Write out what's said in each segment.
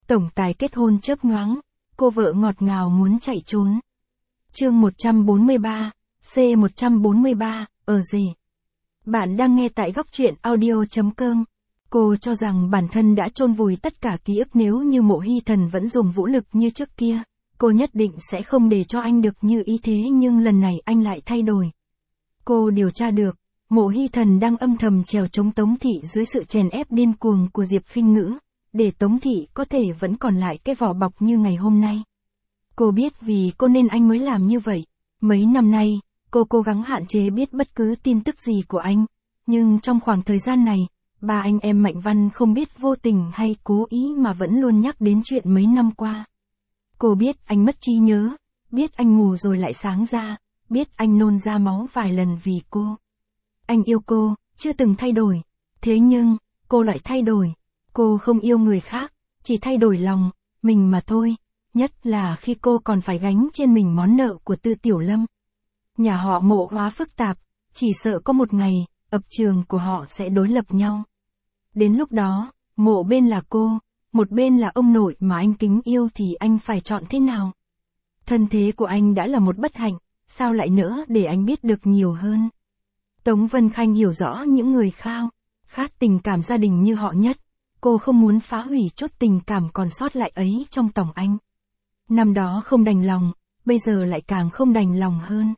tổng tài kết hôn chớp nhoáng, cô vợ ngọt ngào muốn chạy trốn. Chương 143, C143, ở gì? Bạn đang nghe tại góc truyện audio.com. Cô cho rằng bản thân đã chôn vùi tất cả ký ức, nếu như Mộ Hy Thần vẫn dùng vũ lực như trước kia, cô nhất định sẽ không để cho anh được như ý, thế nhưng lần này anh lại thay đổi. Cô điều tra được, Mộ Hy Thần đang âm thầm trèo chống Tống Thị dưới sự chèn ép điên cuồng của Diệp Khinh Ngữ, để Tống Thị có thể vẫn còn lại cái vỏ bọc như ngày hôm nay. Cô biết vì cô nên anh mới làm như vậy. Mấy năm nay, cô cố gắng hạn chế biết bất cứ tin tức gì của anh, nhưng trong khoảng thời gian này, ba anh em Mạnh Văn không biết vô tình hay cố ý mà vẫn luôn nhắc đến chuyện mấy năm qua. Cô biết anh mất trí nhớ, biết anh ngủ rồi lại sáng ra, biết anh nôn ra máu vài lần vì cô. Anh yêu cô, chưa từng thay đổi. Thế nhưng, cô lại thay đổi. Cô không yêu người khác, chỉ thay đổi lòng mình mà thôi. Nhất là khi cô còn phải gánh trên mình món nợ của Tư Tiểu Lâm. Nhà họ Mộ hóa phức tạp, chỉ sợ có một ngày, ập trường của họ sẽ đối lập nhau. Đến lúc đó, một bên là cô, một bên là ông nội mà anh kính yêu, thì anh phải chọn thế nào? Thân thế của anh đã là một bất hạnh, sao lại nỡ để anh biết được nhiều hơn? Tống Vân Khanh hiểu rõ những người khát tình cảm gia đình như họ nhất. Cô không muốn phá hủy chốt tình cảm còn sót lại ấy trong tòng anh. Năm đó không đành lòng, bây giờ lại càng không đành lòng hơn.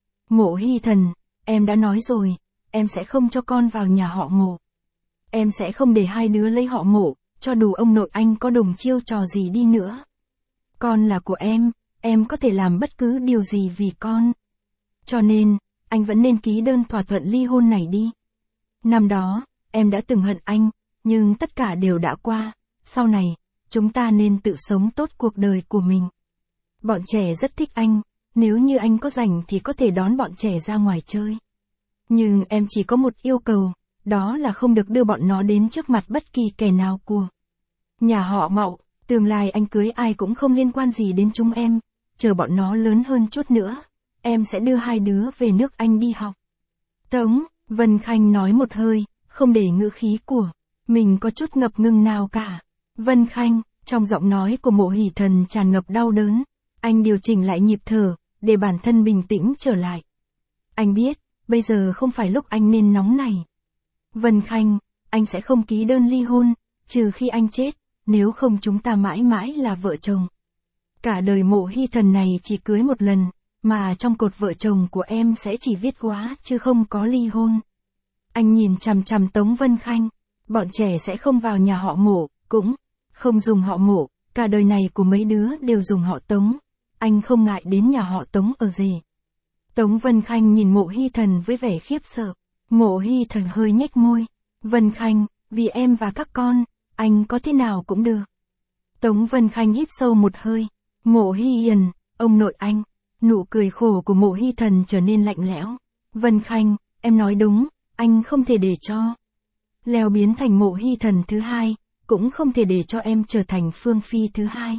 Mộ Hy Thần, em đã nói rồi, em sẽ không cho con vào nhà họ Mộ. Em sẽ không để hai đứa lấy họ Mộ, cho dù ông nội anh có đồng chiêu trò gì đi nữa. Con là của em có thể làm bất cứ điều gì vì con. Cho nên, anh vẫn nên ký đơn thỏa thuận ly hôn này đi. Năm đó, em đã từng hận anh, nhưng tất cả đều đã qua, sau này, chúng ta nên tự sống tốt cuộc đời của mình. Bọn trẻ rất thích anh, nếu như anh có rảnh thì có thể đón bọn trẻ ra ngoài chơi. Nhưng em chỉ có một yêu cầu, đó là không được đưa bọn nó đến trước mặt bất kỳ kẻ nào của nhà họ Mậu. Tương lai anh cưới ai cũng không liên quan gì đến chúng em, chờ bọn nó lớn hơn chút nữa, em sẽ đưa hai đứa về nước Anh đi học. Tống Vân Khanh nói một hơi, không để ngữ khí của mình có chút ngập ngừng nào cả. Vân Khanh, trong giọng nói của Mộ Hy Thần tràn ngập đau đớn. Anh điều chỉnh lại nhịp thở, để bản thân bình tĩnh trở lại. Anh biết, bây giờ không phải lúc anh nên nóng này. Vân Khanh, anh sẽ không ký đơn ly hôn, trừ khi anh chết, nếu không chúng ta mãi mãi là vợ chồng. Cả đời Mộ Hy Thần này chỉ cưới một lần, mà trong cột vợ chồng của em sẽ chỉ viết góa chứ không có ly hôn. Anh nhìn chằm chằm Tống Vân Khanh, bọn trẻ sẽ không vào nhà họ Mộ, cũng không dùng họ Mộ, cả đời này của mấy đứa đều dùng họ Tống. Anh không ngại đến nhà họ Tống ở gì. Tống Vân Khanh nhìn Mộ Hy Thần với vẻ khiếp sợ. Mộ Hy Thần hơi nhếch môi. Vân Khanh, vì em và các con, anh có thế nào cũng được. Tống Vân Khanh hít sâu một hơi. Mộ Hy Hiền, ông nội anh. Nụ cười khổ của Mộ Hy Thần trở nên lạnh lẽo. Vân Khanh, em nói đúng, anh không thể để cho Leo biến thành Mộ Hy Thần thứ hai, cũng không thể để cho em trở thành Phương Phi thứ hai.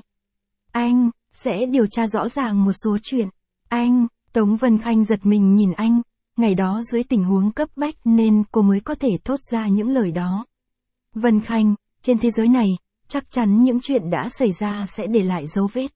Anh sẽ điều tra rõ ràng một số chuyện. Anh, Tống Vân Khanh giật mình nhìn anh, ngày đó dưới tình huống cấp bách nên cô mới có thể thốt ra những lời đó. Vân Khanh, trên thế giới này, chắc chắn những chuyện đã xảy ra sẽ để lại dấu vết.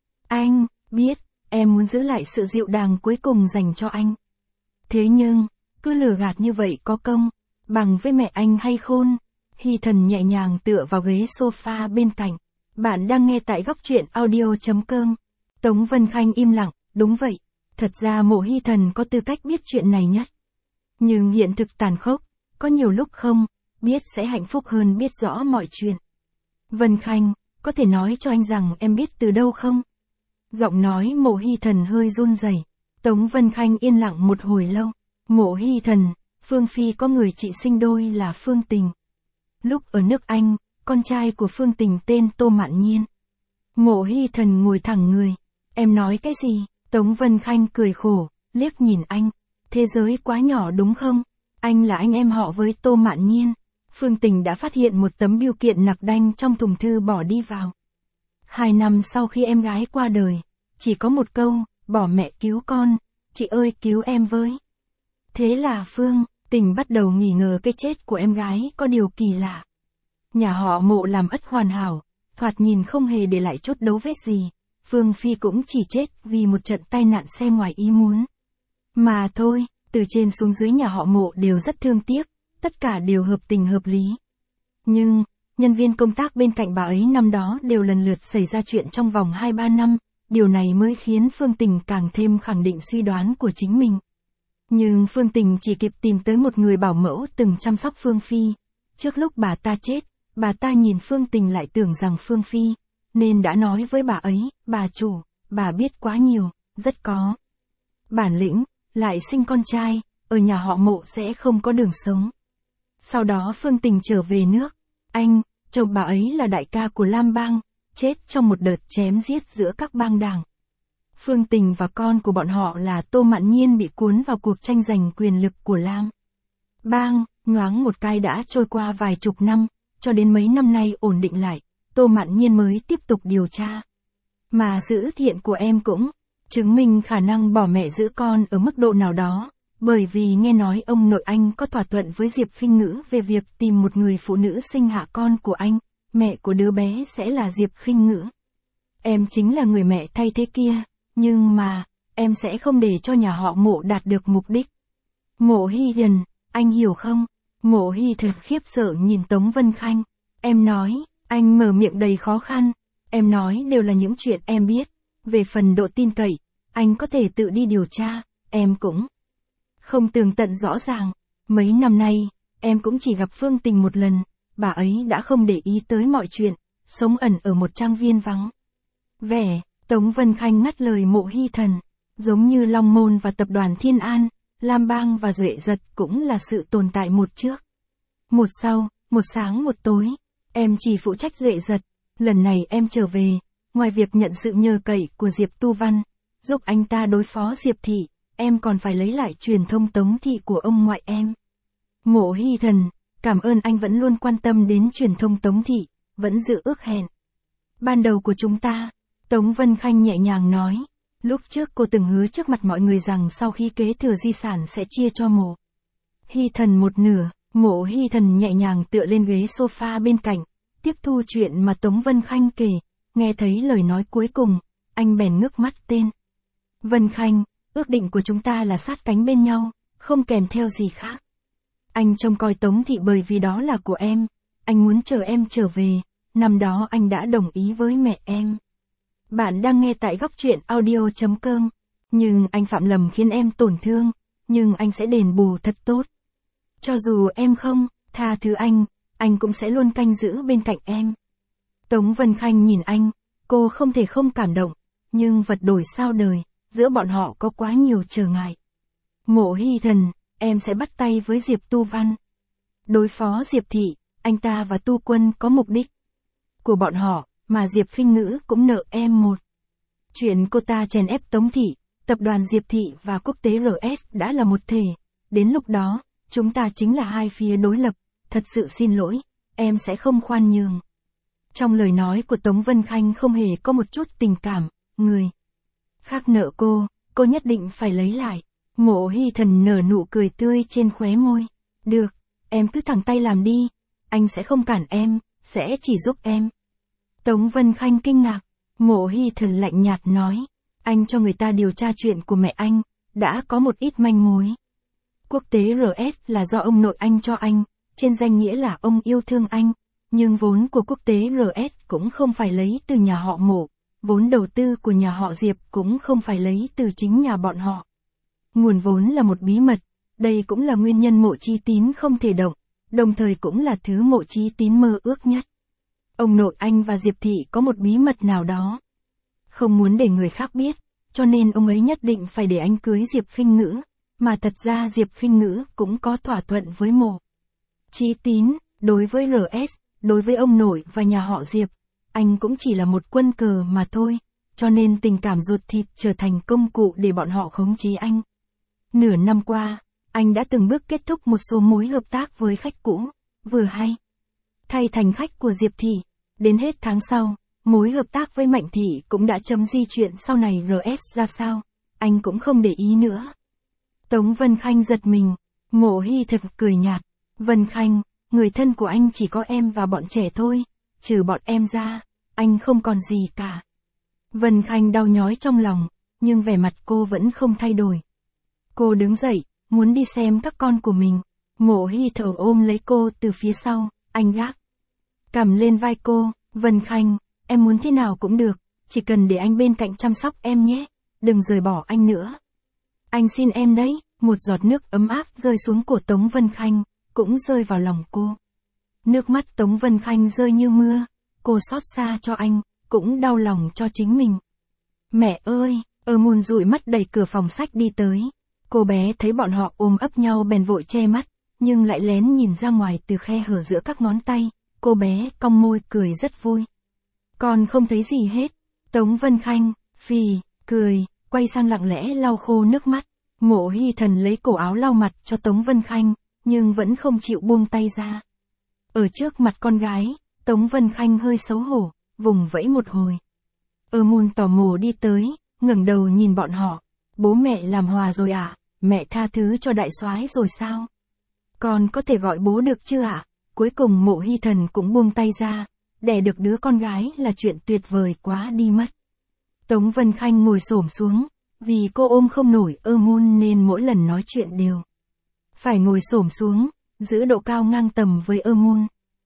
Anh biết, em muốn giữ lại sự dịu dàng cuối cùng dành cho anh. Thế nhưng, cứ lừa gạt như vậy có công bằng với mẹ anh hay khôn? Hy Thần nhẹ nhàng tựa vào ghế sofa bên cạnh. Bạn đang nghe tại góc truyện audio.com. Tống Vân Khanh im lặng, đúng vậy. Thật ra Mộ Hy Thần có tư cách biết chuyện này nhất. Nhưng hiện thực tàn khốc, có nhiều lúc không biết sẽ hạnh phúc hơn biết rõ mọi chuyện. Vân Khanh, có thể nói cho anh rằng em biết từ đâu không? Giọng nói Mộ Hy Thần hơi run rẩy. Tống Vân Khanh yên lặng một hồi lâu. Mộ Hy Thần, Phương Phi có người chị sinh đôi là Phương Tình. Lúc ở nước Anh, con trai của Phương Tình tên Tô Mạn Nhiên. Mộ Hy Thần ngồi thẳng người. Em nói cái gì? Tống Vân Khanh cười khổ, liếc nhìn anh. Thế giới quá nhỏ đúng không? Anh là anh em họ với Tô Mạn Nhiên. Phương Tình đã phát hiện một tấm bưu kiện nặc đanh trong thùng thư bỏ đi vào. 2 năm sau khi em gái qua đời, chỉ có một câu, bỏ mẹ cứu con, chị ơi cứu em với. Thế là Phương Tình bắt đầu nghi ngờ cái chết của em gái có điều kỳ lạ. Nhà họ Mộ làm ắt hoàn hảo, thoạt nhìn không hề để lại chút dấu vết gì. Phương Phi cũng chỉ chết vì một trận tai nạn xe ngoài ý muốn. Mà thôi, từ trên xuống dưới nhà họ Mộ đều rất thương tiếc, tất cả đều hợp tình hợp lý. Nhưng, nhân viên công tác bên cạnh bà ấy năm đó đều lần lượt xảy ra chuyện trong vòng 2-3 năm, điều này mới khiến Phương Tình càng thêm khẳng định suy đoán của chính mình. Nhưng Phương Tình chỉ kịp tìm tới một người bảo mẫu từng chăm sóc Phương Phi. Trước lúc bà ta chết, bà ta nhìn Phương Tình lại tưởng rằng Phương Phi, nên đã nói với bà ấy, bà chủ, bà biết quá nhiều, rất có bản lĩnh, lại sinh con trai, ở nhà họ Mộ sẽ không có đường sống. Sau đó Phương Tình trở về nước, anh, chồng bà ấy là đại ca của Lam Bang, chết trong một đợt chém giết giữa các bang đảng. Phương Tình và con của bọn họ là Tô Mạn Nhiên bị cuốn vào cuộc tranh giành quyền lực của Lam Bang, nhoáng một cái đã trôi qua vài chục năm, cho đến mấy năm nay ổn định lại, Tô Mạn Nhiên mới tiếp tục điều tra. Mà sự thiện của em cũng chứng minh khả năng bỏ mẹ giữ con ở mức độ nào đó, bởi vì nghe nói ông nội anh có thỏa thuận với Diệp Khinh Ngữ về việc tìm một người phụ nữ sinh hạ con của anh, mẹ của đứa bé sẽ là Diệp Khinh Ngữ. Em chính là người mẹ thay thế kia, nhưng mà, em sẽ không để cho nhà họ Mộ đạt được mục đích. Mộ Hy Thần, anh hiểu không? Mộ Hy thật khiếp sợ nhìn Tống Vân Khanh. Em nói, anh mở miệng đầy khó khăn. Em nói đều là những chuyện em biết. Về phần độ tin cậy, anh có thể tự đi điều tra, em cũng không tường tận rõ ràng. Mấy năm nay, em cũng chỉ gặp Phương Tình một lần, bà ấy đã không để ý tới mọi chuyện, sống ẩn ở một trang viên vắng vẻ. Tống Vân Khanh ngắt lời Mộ Hy Thần, giống như Long Môn và tập đoàn Thiên An, Lam Bang và Duệ Giật cũng là sự tồn tại một trước, một sau, một sáng một tối. Em chỉ phụ trách Duệ Giật. Lần này em trở về, ngoài việc nhận sự nhờ cậy của Diệp Tu Văn, giúp anh ta đối phó Diệp Thị, em còn phải lấy lại truyền thông Tống Thị của ông ngoại em. Mộ Hy Thần, cảm ơn anh vẫn luôn quan tâm đến truyền thông Tống Thị, vẫn giữ ước hẹn ban đầu của chúng ta. Tống Vân Khanh nhẹ nhàng nói, lúc trước cô từng hứa trước mặt mọi người rằng sau khi kế thừa di sản sẽ chia cho Mộ Hy Thần một nửa. Mộ Hy Thần nhẹ nhàng tựa lên ghế sofa bên cạnh, tiếp thu chuyện mà Tống Vân Khanh kể, nghe thấy lời nói cuối cùng, anh bèn ngước mắt tên. Vân Khanh, ước định của chúng ta là sát cánh bên nhau, không kèm theo gì khác. Anh trông coi Tống Thị bởi vì đó là của em, anh muốn chờ em trở về, năm đó anh đã đồng ý với mẹ em. Bạn đang nghe tại góc truyện audio.com, nhưng anh phạm lầm khiến em tổn thương, nhưng anh sẽ đền bù thật tốt. Cho dù em không tha thứ anh cũng sẽ luôn canh giữ bên cạnh em. Tống Vân Khanh nhìn anh, cô không thể không cảm động, nhưng vật đổi sao đời, giữa bọn họ có quá nhiều trở ngại. Mộ Hy Thần, em sẽ bắt tay với Diệp Tu Văn. Đối phó Diệp Thị, anh ta và Tu Quân có mục đích của bọn họ, mà Diệp Khinh Ngữ cũng nợ em một. Chuyện cô ta chèn ép Tống Thị, tập đoàn Diệp Thị và quốc tế RS đã là một thể. Đến lúc đó, chúng ta chính là hai phía đối lập, thật sự xin lỗi, em sẽ không khoan nhường. Trong lời nói của Tống Vân Khanh không hề có một chút tình cảm, người khác nợ cô nhất định phải lấy lại. Mộ Hy Thần nở nụ cười tươi trên khóe môi. Được, em cứ thẳng tay làm đi, anh sẽ không cản em, sẽ chỉ giúp em. Tống Vân Khanh kinh ngạc, Mộ Hy Thần lạnh nhạt nói, anh cho người ta điều tra chuyện của mẹ anh, đã có một ít manh mối. Quốc tế RS là do ông nội anh cho anh, trên danh nghĩa là ông yêu thương anh, nhưng vốn của quốc tế RS cũng không phải lấy từ nhà họ Mộ, vốn đầu tư của nhà họ Diệp cũng không phải lấy từ chính nhà bọn họ. Nguồn vốn là một bí mật, đây cũng là nguyên nhân Mộ Chí Tín không thể động, đồng thời cũng là thứ Mộ Chí Tín mơ ước nhất. Ông nội anh và Diệp Thị có một bí mật nào đó, không muốn để người khác biết, cho nên ông ấy nhất định phải để anh cưới Diệp Khinh Ngữ, mà thật ra Diệp Khinh Ngữ cũng có thỏa thuận với Mộ Chí Tín. Đối với RS, đối với ông nội và nhà họ Diệp, anh cũng chỉ là một quân cờ mà thôi, cho nên tình cảm ruột thịt trở thành công cụ để bọn họ khống chế anh. Nửa năm qua, anh đã từng bước kết thúc một số mối hợp tác với khách cũ, vừa hay thay thành khách của Diệp Thị. Đến hết tháng sau, mối hợp tác với Mạnh Thị cũng đã chấm di chuyện sau này RS ra sao, anh cũng không để ý nữa. Tống Vân Khanh giật mình, Mộ Hy thật cười nhạt, Vân Khanh, người thân của anh chỉ có em và bọn trẻ thôi, trừ bọn em ra, anh không còn gì cả. Vân Khanh đau nhói trong lòng, nhưng vẻ mặt cô vẫn không thay đổi. Cô đứng dậy, muốn đi xem các con của mình. Mộ Hy Thở ôm lấy cô từ phía sau, anh gác cầm lên vai cô. Vân Khanh, em muốn thế nào cũng được, chỉ cần để anh bên cạnh chăm sóc em nhé, đừng rời bỏ anh nữa. Anh xin em đấy. Một giọt nước ấm áp rơi xuống cổ Tống Vân Khanh, cũng rơi vào lòng cô. Nước mắt Tống Vân Khanh rơi như mưa, cô xót xa cho anh, cũng đau lòng cho chính mình. Mẹ ơi, Môn dụi mắt đẩy cửa phòng sách đi tới. Cô bé thấy bọn họ ôm ấp nhau bèn vội che mắt, nhưng lại lén nhìn ra ngoài từ khe hở giữa các ngón tay. Cô bé cong môi cười rất vui. Con không thấy gì hết. Tống Vân Khanh, phì, cười, quay sang lặng lẽ lau khô nước mắt. Mộ Hy Thần lấy cổ áo lau mặt cho Tống Vân Khanh, nhưng vẫn không chịu buông tay ra. Ở trước mặt con gái, Tống Vân Khanh hơi xấu hổ, vùng vẫy một hồi. Môn tò mò đi tới, ngẩng đầu nhìn bọn họ. Bố mẹ làm hòa rồi ạ, mẹ tha thứ cho đại soái rồi sao? Con có thể gọi bố được chưa ạ? Cuối cùng Mộ Hy Thần cũng buông tay ra, đẻ được đứa con gái là chuyện tuyệt vời quá đi mất. Tống Vân Khanh ngồi xổm xuống, vì cô ôm không nổi Môn nên mỗi lần nói chuyện đều phải ngồi xổm xuống, giữ độ cao ngang tầm với Môn.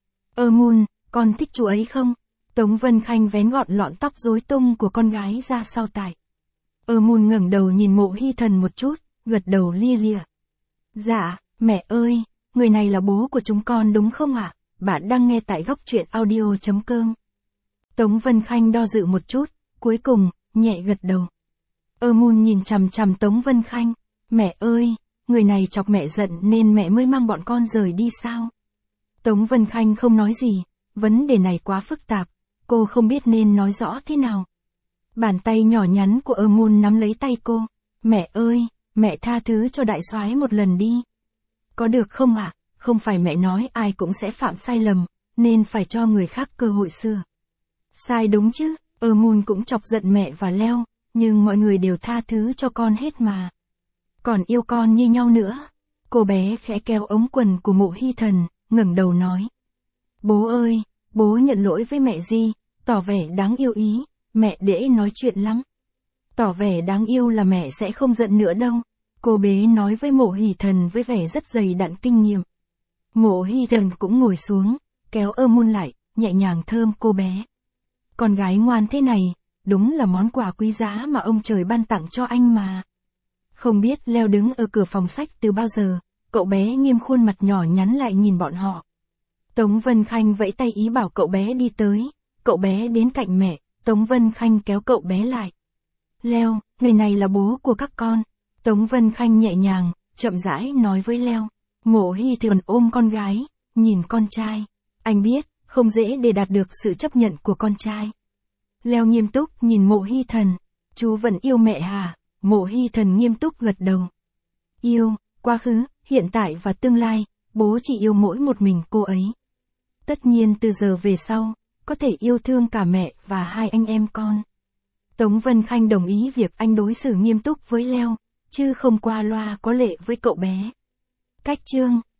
Môn, con thích chú ấy không? Tống Vân Khanh vén gọn lọn tóc rối tung của con gái ra sau tai. Môn ngẩng đầu nhìn Mộ Hy Thần một chút, gật đầu lia lịa. Dạ, mẹ ơi, người này là bố của chúng con đúng không ạ? Bạn đang nghe tại góc truyện audio.com. Tống Vân Khanh do dự một chút, cuối cùng, nhẹ gật đầu. Môn nhìn chằm chằm Tống Vân Khanh. Mẹ ơi, người này chọc mẹ giận nên mẹ mới mang bọn con rời đi sao? Tống Vân Khanh không nói gì, vấn đề này quá phức tạp, cô không biết nên nói rõ thế nào. Bàn tay nhỏ nhắn của Môn nắm lấy tay cô. Mẹ ơi, mẹ tha thứ cho đại soái một lần đi. Có được không ạ? Không phải mẹ nói ai cũng sẽ phạm sai lầm, nên phải cho người khác cơ hội sửa sai đúng chứ? Môn cũng chọc giận mẹ và Leo, nhưng mọi người đều tha thứ cho con hết mà. Còn yêu con như nhau nữa. Cô bé khẽ kéo ống quần của Mộ Hy Thần, ngẩng đầu nói. Bố ơi, bố nhận lỗi với mẹ gì, tỏ vẻ đáng yêu ý, mẹ dễ nói chuyện lắm. Tỏ vẻ đáng yêu là mẹ sẽ không giận nữa đâu. Cô bé nói với Mộ Hy Thần với vẻ rất dày đặn kinh nghiệm. Mộ Hy Thần cũng ngồi xuống, kéo Môn lại, nhẹ nhàng thơm cô bé. Con gái ngoan thế này, đúng là món quà quý giá mà ông trời ban tặng cho anh mà. Không biết Leo đứng ở cửa phòng sách từ bao giờ, cậu bé nghiêm khuôn mặt nhỏ nhắn lại nhìn bọn họ. Tống Vân Khanh vẫy tay ý bảo cậu bé đi tới, cậu bé đến cạnh mẹ, Tống Vân Khanh kéo cậu bé lại. Leo, người này là bố của các con. Tống Vân Khanh nhẹ nhàng, chậm rãi nói với Leo. Mộ Hy Thần ôm con gái, nhìn con trai. Anh biết, không dễ để đạt được sự chấp nhận của con trai. Leo nghiêm túc nhìn Mộ Hy Thần. Chú vẫn yêu mẹ hả? Mộ Hy Thần nghiêm túc gật đầu. Yêu, quá khứ, hiện tại và tương lai, bố chỉ yêu mỗi một mình cô ấy. Tất nhiên từ giờ về sau, có thể yêu thương cả mẹ và hai anh em con. Tống Vân Khanh đồng ý việc anh đối xử nghiêm túc với Leo, chứ không qua loa có lệ với cậu bé. Cách chương